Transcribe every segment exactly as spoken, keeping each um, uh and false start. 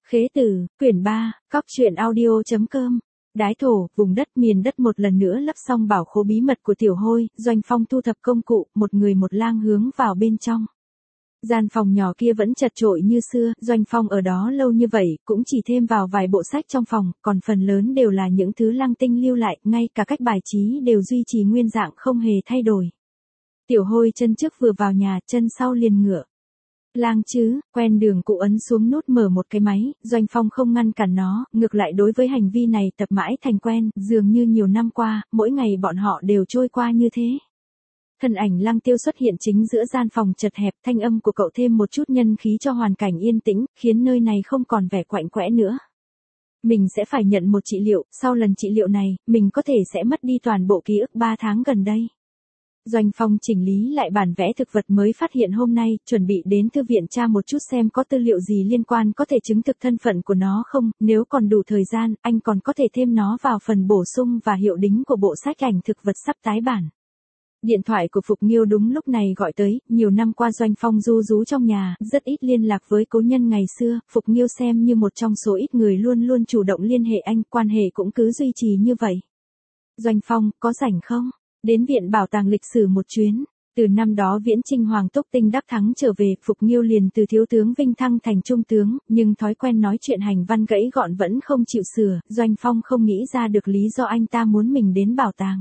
Khế Tử, quyển ba, cóc truyện audio.com. Đái thổ, vùng đất miền đất một lần nữa lấp xong bảo khố bí mật của Tiểu Hôi, Doanh Phong thu thập công cụ, một người một lang hướng vào bên trong. Gian phòng nhỏ kia vẫn chật chội như xưa, Doanh Phong ở đó lâu như vậy, cũng chỉ thêm vào vài bộ sách trong phòng, còn phần lớn đều là những thứ Lăng Tinh lưu lại, ngay cả cách bài trí đều duy trì nguyên dạng không hề thay đổi. Tiểu Hôi chân trước vừa vào nhà, chân sau liền ngựa. Lang chứ, quen đường cụ ấn xuống nút mở một cái máy, Doanh Phong không ngăn cản nó, ngược lại đối với hành vi này tập mãi thành quen, dường như nhiều năm qua, mỗi ngày bọn họ đều trôi qua như thế. Thân ảnh Lăng Tiêu xuất hiện chính giữa gian phòng chật hẹp, thanh âm của cậu thêm một chút nhân khí cho hoàn cảnh yên tĩnh, khiến nơi này không còn vẻ quạnh quẽ nữa. Mình sẽ phải nhận một trị liệu, sau lần trị liệu này, mình có thể sẽ mất đi toàn bộ ký ức ba tháng gần đây. Doanh Phong chỉnh lý lại bản vẽ thực vật mới phát hiện hôm nay, chuẩn bị đến thư viện tra một chút xem có tư liệu gì liên quan có thể chứng thực thân phận của nó không, nếu còn đủ thời gian, anh còn có thể thêm nó vào phần bổ sung và hiệu đính của bộ sách ảnh thực vật sắp tái bản. Điện thoại của Phục Nghiêu đúng lúc này gọi tới, nhiều năm qua Doanh Phong du rú trong nhà, rất ít liên lạc với cố nhân ngày xưa, Phục Nghiêu xem như một trong số ít người luôn luôn chủ động liên hệ anh, quan hệ cũng cứ duy trì như vậy. Doanh Phong, có rảnh không? Đến viện bảo tàng lịch sử một chuyến. Từ năm đó Viễn Chinh Hoàng Túc Tinh đắc thắng trở về, Phục Nghiêu liền từ thiếu tướng vinh thăng thành trung tướng, nhưng thói quen nói chuyện hành văn gãy gọn vẫn không chịu sửa, Doanh Phong không nghĩ ra được lý do anh ta muốn mình đến bảo tàng.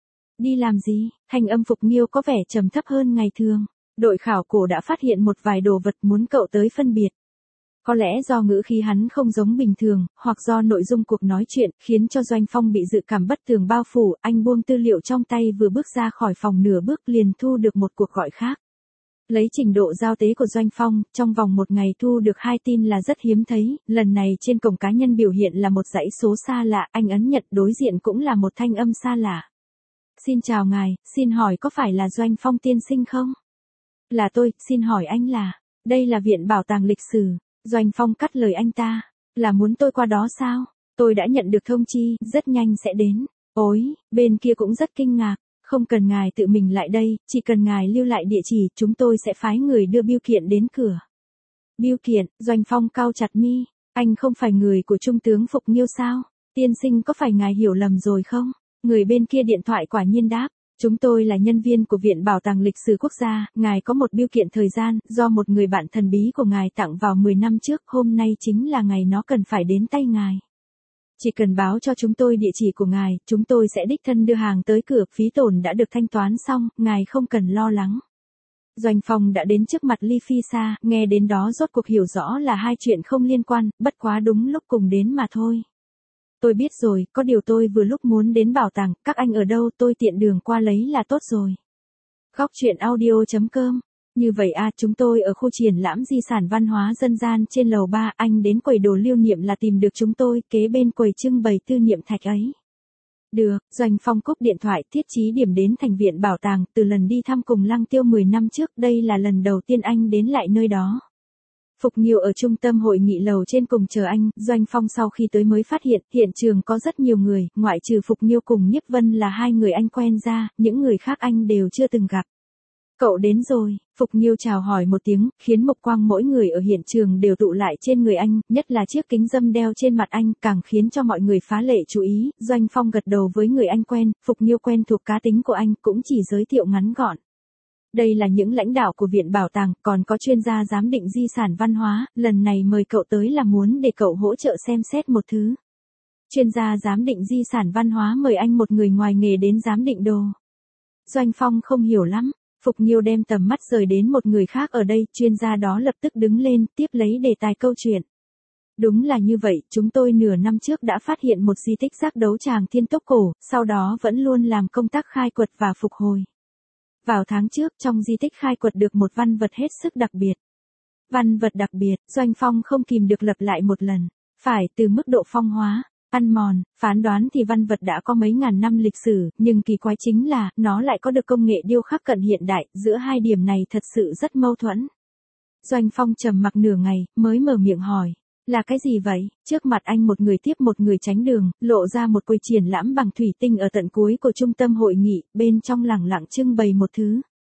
Đi làm gì? Thanh âm Phục Nghiêu có vẻ trầm thấp hơn ngày thường. Đội khảo cổ đã phát hiện một vài đồ vật muốn cậu tới phân biệt. Có lẽ do ngữ khí hắn không giống bình thường, hoặc do nội dung cuộc nói chuyện, khiến cho Doanh Phong bị dự cảm bất tường bao phủ, anh buông tư liệu trong tay vừa bước ra khỏi phòng nửa bước liền thu được một cuộc gọi khác. Lấy trình độ giao tế của Doanh Phong, trong vòng một ngày thu được hai tin là rất hiếm thấy, lần này trên cổng cá nhân biểu hiện là một dãy số xa lạ, anh ấn nhận đối diện cũng là một thanh âm xa lạ. Xin chào ngài, xin hỏi có phải là Doanh Phong tiên sinh không? Là tôi, xin hỏi anh là, đây là viện bảo tàng lịch sử. Doanh Phong cắt lời anh ta, là muốn tôi qua đó sao? Tôi đã nhận được thông chi, rất nhanh sẽ đến. Ôi, bên kia cũng rất kinh ngạc, không cần ngài tự mình lại đây, chỉ cần ngài lưu lại địa chỉ, chúng tôi sẽ phái người đưa bưu kiện đến cửa. Bưu kiện, Doanh Phong cau chặt mi, anh không phải người của Trung tướng Phục Nghiêu sao? Tiên sinh có phải ngài hiểu lầm rồi không? Người bên kia điện thoại quả nhiên đáp. Chúng tôi là nhân viên của Viện Bảo tàng Lịch sử Quốc gia, ngài có một bưu kiện thời gian, do một người bạn thần bí của ngài tặng vào mười năm trước, hôm nay chính là ngày nó cần phải đến tay ngài. Chỉ cần báo cho chúng tôi địa chỉ của ngài, chúng tôi sẽ đích thân đưa hàng tới cửa, phí tổn đã được thanh toán xong, ngài không cần lo lắng. Doanh Phong đã đến trước mặt Ly Phi Sa, nghe đến đó rốt cuộc hiểu rõ là hai chuyện không liên quan, bất quá đúng lúc cùng đến mà thôi. Tôi biết rồi, có điều tôi vừa lúc muốn đến bảo tàng, các anh ở đâu tôi tiện đường qua lấy là tốt rồi. Góc truyện audio.com. Như vậy à, chúng tôi ở khu triển lãm di sản văn hóa dân gian trên lầu ba, anh đến quầy đồ lưu niệm là tìm được chúng tôi, kế bên quầy trưng bày tư niệm thạch ấy. Được, Doanh Phong cúp điện thoại, thiết chí điểm đến thành viện bảo tàng, từ lần đi thăm cùng Lăng Tiêu mười năm trước, đây là lần đầu tiên anh đến lại nơi đó. Phục Nghiêu ở trung tâm hội nghị lầu trên cùng chờ anh, Doanh Phong sau khi tới mới phát hiện, hiện trường có rất nhiều người, ngoại trừ Phục Nghiêu cùng Nhiếp Vân là hai người anh quen ra, những người khác anh đều chưa từng gặp. Cậu đến rồi, Phục Nghiêu chào hỏi một tiếng, khiến mục quang mỗi người ở hiện trường đều tụ lại trên người anh, nhất là chiếc kính râm đeo trên mặt anh, càng khiến cho mọi người phá lệ chú ý, Doanh Phong gật đầu với người anh quen, Phục Nghiêu quen thuộc cá tính của anh, cũng chỉ giới thiệu ngắn gọn. Đây là những lãnh đạo của Viện Bảo tàng, còn có chuyên gia giám định di sản văn hóa, lần này mời cậu tới là muốn để cậu hỗ trợ xem xét một thứ. Chuyên gia giám định di sản văn hóa mời anh một người ngoài nghề đến giám định đồ. Doanh Phong không hiểu lắm, Phục Nghiêu đem tầm mắt rời đến một người khác ở đây, chuyên gia đó lập tức đứng lên, tiếp lấy đề tài câu chuyện. Đúng là như vậy, chúng tôi nửa năm trước đã phát hiện một di tích giác đấu tràng Thiên Tốc cổ, sau đó vẫn luôn làm công tác khai quật và phục hồi. Vào tháng trước, trong di tích khai quật được một văn vật hết sức đặc biệt. Văn vật đặc biệt, Doanh Phong không kìm được lặp lại một lần. Phải, từ mức độ phong hóa, ăn mòn, phán đoán thì văn vật đã có mấy ngàn năm lịch sử, nhưng kỳ quái chính là, nó lại có được công nghệ điêu khắc cận hiện đại, giữa hai điểm này thật sự rất mâu thuẫn. Doanh Phong trầm mặc nửa ngày, mới mở miệng hỏi. Là cái gì vậy? Trước mặt anh một người tiếp một người tránh đường, lộ ra một quầy triển lãm bằng thủy tinh ở tận cuối của trung tâm hội nghị, bên trong lẳng lặng trưng bày một thứ.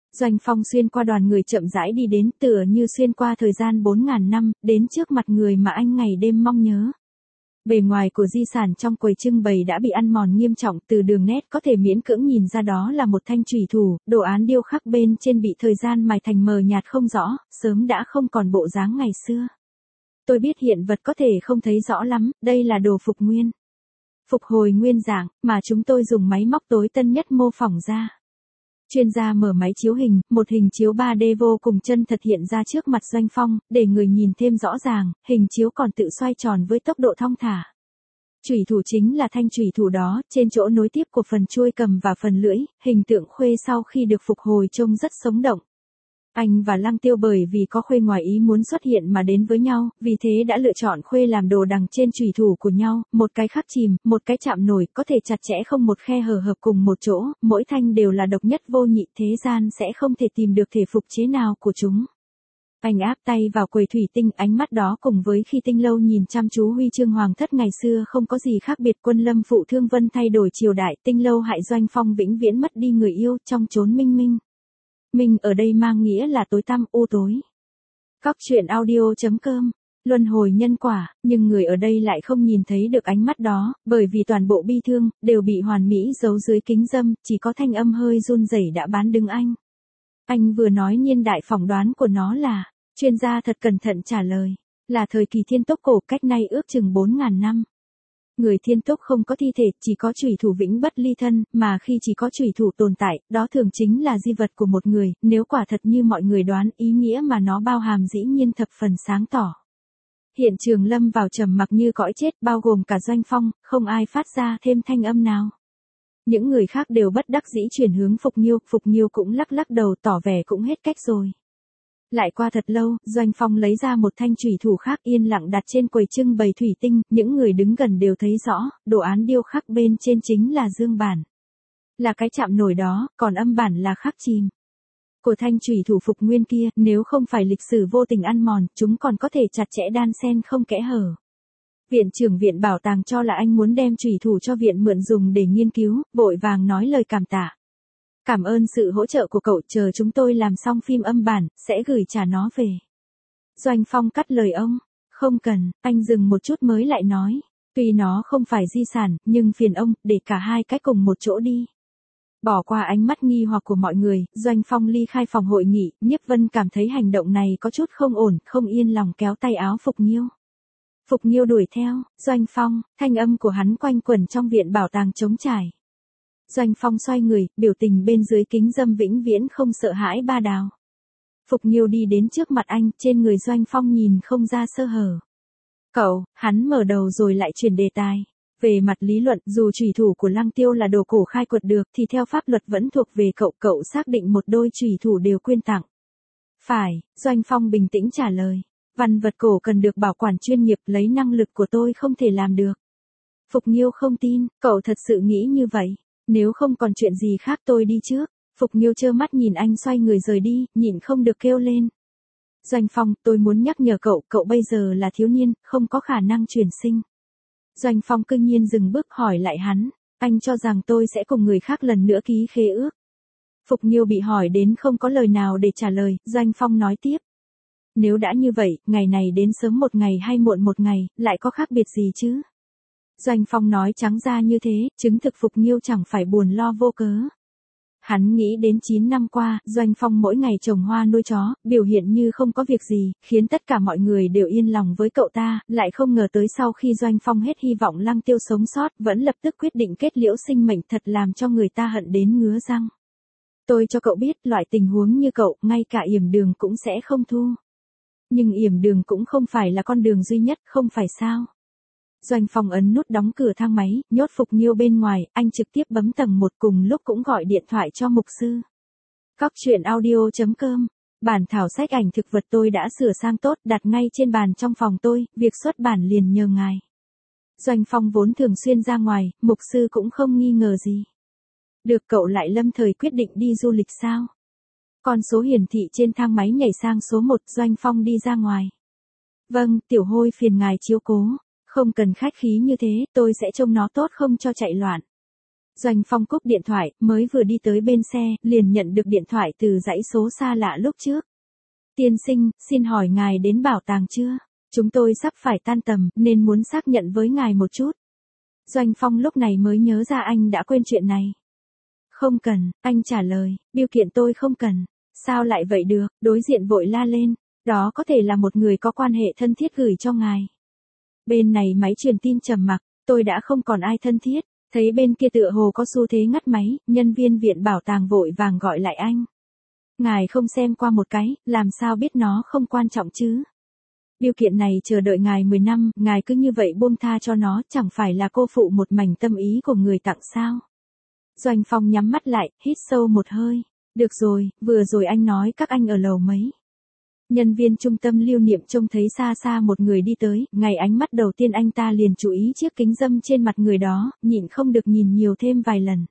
Doanh Phong xuyên qua đoàn người chậm rãi đi đến, tựa như xuyên qua thời gian bốn ngàn năm, đến trước mặt người mà anh ngày đêm mong nhớ. Bề ngoài của di sản trong quầy trưng bày đã bị ăn mòn nghiêm trọng, từ đường nét có thể miễn cưỡng nhìn ra đó là một thanh chủy thủ, đồ án điêu khắc bên trên bị thời gian mài thành mờ nhạt không rõ, sớm đã không còn bộ dáng ngày xưa. Tôi biết hiện vật có thể không thấy rõ lắm, đây là đồ phục nguyên. Phục hồi nguyên dạng, mà chúng tôi dùng máy móc tối tân nhất mô phỏng ra. Chuyên gia mở máy chiếu hình, một hình chiếu ba D vô cùng chân thật hiện ra trước mặt Doanh Phong, để người nhìn thêm rõ ràng, hình chiếu còn tự xoay tròn với tốc độ thong thả. Chủy thủ chính là thanh chủy thủ đó, trên chỗ nối tiếp của phần chuôi cầm và phần lưỡi, hình tượng Khuê sau khi được phục hồi trông rất sống động. Anh và Lăng Tiêu bởi vì có Khuê ngoài ý muốn xuất hiện mà đến với nhau, vì thế đã lựa chọn Khuê làm đồ đằng trên chủy thủ của nhau, một cái khắc chìm, một cái chạm nổi, có thể chặt chẽ không một khe hở hợp cùng một chỗ, mỗi thanh đều là độc nhất vô nhị, thế gian sẽ không thể tìm được thể phục chế nào của chúng. Anh áp tay vào quầy thủy tinh, ánh mắt đó cùng với khi Tinh Lâu nhìn chăm chú huy chương hoàng thất ngày xưa không có gì khác biệt. Quân Lâm phụ Thương Vân thay đổi triều đại, Tinh Lâu hại Doanh Phong vĩnh viễn mất đi người yêu trong chốn minh minh. Minh ở đây mang nghĩa là tối tăm u tối. Cóc truyện audio chấm com. Luân hồi nhân quả, nhưng người ở đây lại không nhìn thấy được ánh mắt đó, bởi vì toàn bộ bi thương, đều bị hoàn mỹ giấu dưới kính dâm, chỉ có thanh âm hơi run rẩy đã bán đứng anh. Anh vừa nói niên đại phỏng đoán của nó là, chuyên gia thật cẩn thận trả lời, là thời kỳ Thiên Tốc cổ, cách nay ước chừng bốn ngàn năm. Người Thiên Tốc không có thi thể, chỉ có chủy thủ vĩnh bất ly thân, mà khi chỉ có chủy thủ tồn tại, đó thường chính là di vật của một người, nếu quả thật như mọi người đoán, ý nghĩa mà nó bao hàm dĩ nhiên thập phần sáng tỏ. Hiện trường lâm vào trầm mặc như cõi chết, bao gồm cả Doanh Phong, không ai phát ra thêm thanh âm nào. Những người khác đều bất đắc dĩ chuyển hướng Phục Nghiêu, Phục Nghiêu cũng lắc lắc đầu tỏ vẻ cũng hết cách rồi. Lại qua thật lâu, Doanh Phong lấy ra một thanh chủy thủ khác yên lặng đặt trên quầy trưng bày thủy tinh, những người đứng gần đều thấy rõ, đồ án điêu khắc bên trên chính là dương bản. Là cái chạm nổi đó, còn âm bản là khắc chìm. Của thanh chủy thủ phục nguyên kia, nếu không phải lịch sử vô tình ăn mòn, chúng còn có thể chặt chẽ đan xen không kẽ hở. Viện trưởng viện bảo tàng cho là anh muốn đem chủy thủ cho viện mượn dùng để nghiên cứu, vội vàng nói lời cảm tạ. Cảm ơn sự hỗ trợ của cậu, chờ chúng tôi làm xong phim âm bản, sẽ gửi trả nó về. Doanh Phong cắt lời ông, không cần, anh dừng một chút mới lại nói, tuy nó không phải di sản, nhưng phiền ông, để cả hai cái cùng một chỗ đi. Bỏ qua ánh mắt nghi hoặc của mọi người, Doanh Phong ly khai phòng hội nghị, Nhiếp Vân cảm thấy hành động này có chút không ổn, không yên lòng kéo tay áo Phục Nghiêu. Phục Nghiêu đuổi theo, Doanh Phong, thanh âm của hắn quanh quẩn trong viện bảo tàng trống trải. Doanh Phong xoay người, biểu tình bên dưới kính dâm vĩnh viễn không sợ hãi ba đào. Phục Nghiêu đi đến trước mặt anh, trên người Doanh Phong nhìn không ra sơ hở. Cậu, hắn mở đầu rồi lại chuyển đề tài. Về mặt lý luận, dù chủy thủ của Lăng Tiêu là đồ cổ khai quật được, thì theo pháp luật vẫn thuộc về cậu, cậu xác định một đôi chủy thủ đều quyên tặng. Phải, Doanh Phong bình tĩnh trả lời. Văn vật cổ cần được bảo quản chuyên nghiệp, lấy năng lực của tôi không thể làm được. Phục Nghiêu không tin, cậu thật sự nghĩ như vậy. Nếu không còn chuyện gì khác tôi đi trước. Phục Nghiêu trơ mắt nhìn anh xoay người rời đi, nhịn không được kêu lên. Doanh Phong, tôi muốn nhắc nhở cậu, cậu bây giờ là thiếu niên, không có khả năng chuyển sinh. Doanh Phong cương nhiên dừng bước hỏi lại hắn, anh cho rằng tôi sẽ cùng người khác lần nữa ký khế ước. Phục Nghiêu bị hỏi đến không có lời nào để trả lời, Doanh Phong nói tiếp. Nếu đã như vậy, ngày này đến sớm một ngày hay muộn một ngày, lại có khác biệt gì chứ? Doanh Phong nói trắng ra như thế, chứng thực Phục Nghiêu chẳng phải buồn lo vô cớ. Hắn nghĩ đến chín năm qua, Doanh Phong mỗi ngày trồng hoa nuôi chó, biểu hiện như không có việc gì, khiến tất cả mọi người đều yên lòng với cậu ta, lại không ngờ tới sau khi Doanh Phong hết hy vọng Lăng Tiêu sống sót, vẫn lập tức quyết định kết liễu sinh mệnh, thật làm cho người ta hận đến ngứa răng. Tôi cho cậu biết, loại tình huống như cậu, ngay cả Yểm Đường cũng sẽ không thu. Nhưng Yểm Đường cũng không phải là con đường duy nhất, không phải sao? Doanh Phong ấn nút đóng cửa thang máy, nhốt Phục Nghiêu bên ngoài, anh trực tiếp bấm tầng một, cùng lúc cũng gọi điện thoại cho mục sư. Cóc truyện audio chấm com. Bản thảo sách ảnh thực vật tôi đã sửa sang tốt, đặt ngay trên bàn trong phòng tôi, việc xuất bản liền nhờ ngài. Doanh Phong vốn thường xuyên ra ngoài, mục sư cũng không nghi ngờ gì. Được, cậu lại lâm thời quyết định đi du lịch sao? Con số hiển thị trên thang máy nhảy sang số một, Doanh Phong đi ra ngoài. Vâng, Tiểu Hôi phiền ngài chiếu cố. Không cần khách khí như thế, tôi sẽ trông nó tốt không cho chạy loạn. Doanh Phong cúp điện thoại, mới vừa đi tới bên xe, liền nhận được điện thoại từ dãy số xa lạ lúc trước. Tiên sinh, xin hỏi ngài đến bảo tàng chưa? Chúng tôi sắp phải tan tầm, nên muốn xác nhận với ngài một chút. Doanh Phong lúc này mới nhớ ra anh đã quên chuyện này. Không cần, anh trả lời, bưu kiện tôi không cần. Sao lại vậy được, đối diện vội la lên. Đó có thể là một người có quan hệ thân thiết gửi cho ngài. Bên này máy truyền tin trầm mặc, tôi đã không còn ai thân thiết. Thấy bên kia tựa hồ có xu thế ngắt máy, nhân viên viện bảo tàng vội vàng gọi lại anh. Ngài không xem qua một cái, làm sao biết nó không quan trọng chứ? Bưu kiện này chờ đợi ngài mười năm, ngài cứ như vậy buông tha cho nó, chẳng phải là cô phụ một mảnh tâm ý của người tặng sao? Doanh Phong nhắm mắt lại, hít sâu một hơi. Được rồi, vừa rồi anh nói các anh ở lầu mấy. Nhân viên trung tâm lưu niệm trông thấy xa xa một người đi tới, ngày ánh mắt đầu tiên anh ta liền chú ý chiếc kính râm trên mặt người đó, nhịn không được nhìn nhiều thêm vài lần.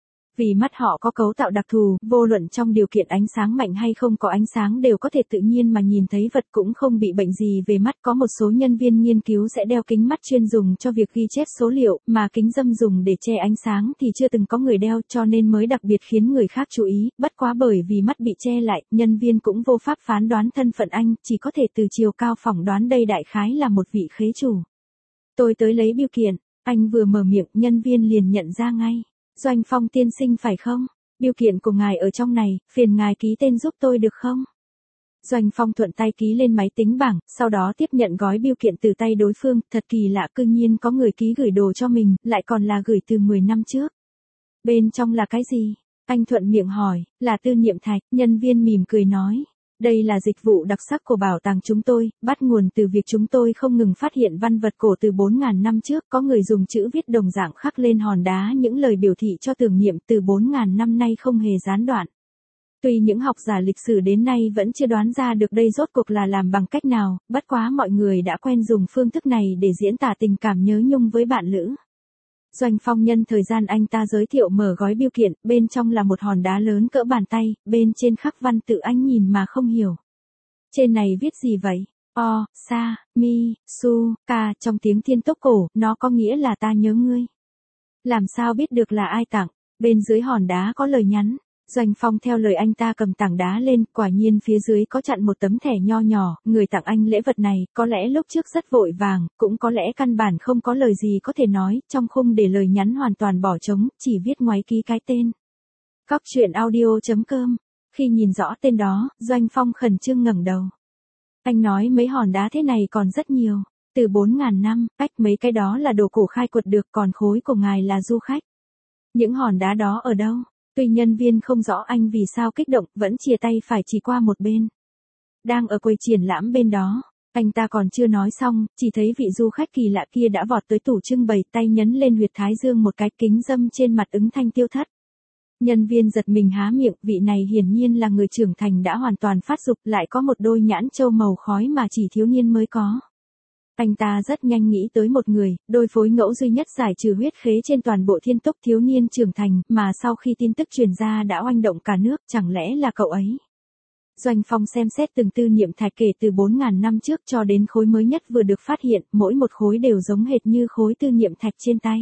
Vì mắt họ có cấu tạo đặc thù, vô luận trong điều kiện ánh sáng mạnh hay không có ánh sáng đều có thể tự nhiên mà nhìn thấy vật, cũng không bị bệnh gì về mắt. Có một số nhân viên nghiên cứu sẽ đeo kính mắt chuyên dùng cho việc ghi chép số liệu, mà kính râm dùng để che ánh sáng thì chưa từng có người đeo, cho nên mới đặc biệt khiến người khác chú ý. Bất quá bởi vì mắt bị che lại, nhân viên cũng vô pháp phán đoán thân phận anh, chỉ có thể từ chiều cao phỏng đoán đây đại khái là một vị khế chủ. Tôi tới lấy bưu kiện, anh vừa mở miệng, nhân viên liền nhận ra ngay. Doanh Phong tiên sinh phải không? Bưu kiện của ngài ở trong này, phiền ngài ký tên giúp tôi được không? Doanh Phong thuận tay ký lên máy tính bảng, sau đó tiếp nhận gói bưu kiện từ tay đối phương, thật kỳ lạ, cư nhiên có người ký gửi đồ cho mình, lại còn là gửi từ mười năm trước. Bên trong là cái gì? Anh thuận miệng hỏi, là tư niệm thạch, nhân viên mỉm cười nói. Đây là dịch vụ đặc sắc của bảo tàng chúng tôi, bắt nguồn từ việc chúng tôi không ngừng phát hiện văn vật cổ từ bốn nghìn năm trước, có người dùng chữ viết đồng dạng khắc lên hòn đá những lời biểu thị cho tưởng niệm từ bốn nghìn năm nay không hề gián đoạn. Tuy những học giả lịch sử đến nay vẫn chưa đoán ra được đây rốt cuộc là làm bằng cách nào, bất quá mọi người đã quen dùng phương thức này để diễn tả tình cảm nhớ nhung với bạn lữ. Doanh Phong nhân thời gian anh ta giới thiệu mở gói bưu kiện, bên trong là một hòn đá lớn cỡ bàn tay, bên trên khắc văn tự anh nhìn mà không hiểu. Trên này viết gì vậy? O, Sa, Mi, Su, Ka, trong tiếng Thiên Tốc cổ, nó có nghĩa là ta nhớ ngươi. Làm sao biết được là ai tặng? Bên dưới hòn đá có lời nhắn. Doanh Phong theo lời anh ta cầm tảng đá lên, quả nhiên phía dưới có chặn một tấm thẻ nho nhỏ, người tặng anh lễ vật này, có lẽ lúc trước rất vội vàng, cũng có lẽ căn bản không có lời gì có thể nói, trong khung để lời nhắn hoàn toàn bỏ trống, chỉ viết ngoáy ký cái tên. Cóc truyện audio chấm com. Khi nhìn rõ tên đó, Doanh Phong khẩn trương ngẩng đầu. Anh nói mấy hòn đá thế này còn rất nhiều, từ bốn nghìn năm, cách mấy cái đó là đồ cổ khai quật được, còn khối của ngài là du khách. Những hòn đá đó ở đâu? Tuy nhân viên không rõ anh vì sao kích động, vẫn chia tay phải chỉ qua một bên. Đang ở quầy triển lãm bên đó, anh ta còn chưa nói xong, chỉ thấy vị du khách kỳ lạ kia đã vọt tới tủ trưng bày, tay nhấn lên huyệt thái dương một cái, kính râm trên mặt ứng thanh tiêu thất. Nhân viên giật mình há miệng, vị này hiển nhiên là người trưởng thành đã hoàn toàn phát dục, lại có một đôi nhãn châu màu khói mà chỉ thiếu niên mới có. Anh ta rất nhanh nghĩ tới một người, đôi phối ngẫu duy nhất giải trừ huyết khế trên toàn bộ Thiên Tốc, thiếu niên trưởng thành, mà sau khi tin tức truyền ra đã oanh động cả nước, chẳng lẽ là cậu ấy? Doanh Phong xem xét từng tư niệm thạch kể từ bốn nghìn năm trước cho đến khối mới nhất vừa được phát hiện, mỗi một khối đều giống hệt như khối tư niệm thạch trên tay.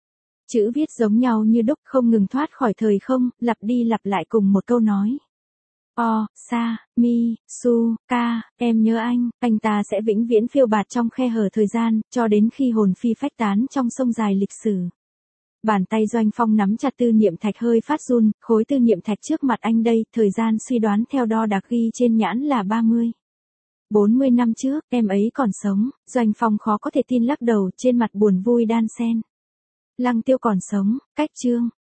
Chữ viết giống nhau như đúc, không ngừng thoát khỏi thời không, lặp đi lặp lại cùng một câu nói. O, Sa, Mi, Su, Ka, em nhớ anh, anh ta sẽ vĩnh viễn phiêu bạt trong khe hở thời gian, cho đến khi hồn phi phách tán trong sông dài lịch sử. Bàn tay Doanh Phong nắm chặt tư niệm thạch hơi phát run, khối tư niệm thạch trước mặt anh đây, thời gian suy đoán theo đo đạc ghi trên nhãn là ba mươi. bốn mươi năm trước, em ấy còn sống, Doanh Phong khó có thể tin lắc đầu, trên mặt buồn vui đan xen. Lăng Tiêu còn sống, cách chương.